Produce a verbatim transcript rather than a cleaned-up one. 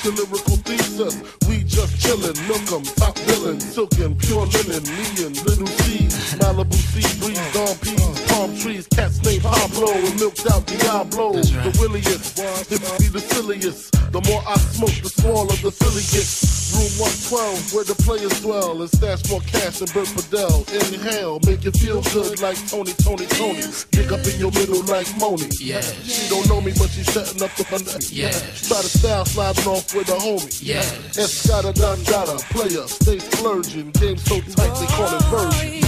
the lyrical thesis. We just chillin', milk 'em, top villain, silkin', pure linen, me and Little C, Malibu sea breeze, dawn peas, palm trees, cats named Pablo, and milked out Diablo, right. The williest, if it be the silliest, the more I smoke, the smaller the silly gets. Room one twelve, where the players dwell, and stash more cash than Bert Fidel. Inhale, make you feel good like Tony, Tony, Tony. Dig up in your middle like Moni. Yeah. She don't know me, but she's setting up the fun. Yeah. Try to style sliding off with a homie. Yeah. Escada, Dondada, player, stay splurging. Game so tight they call it version.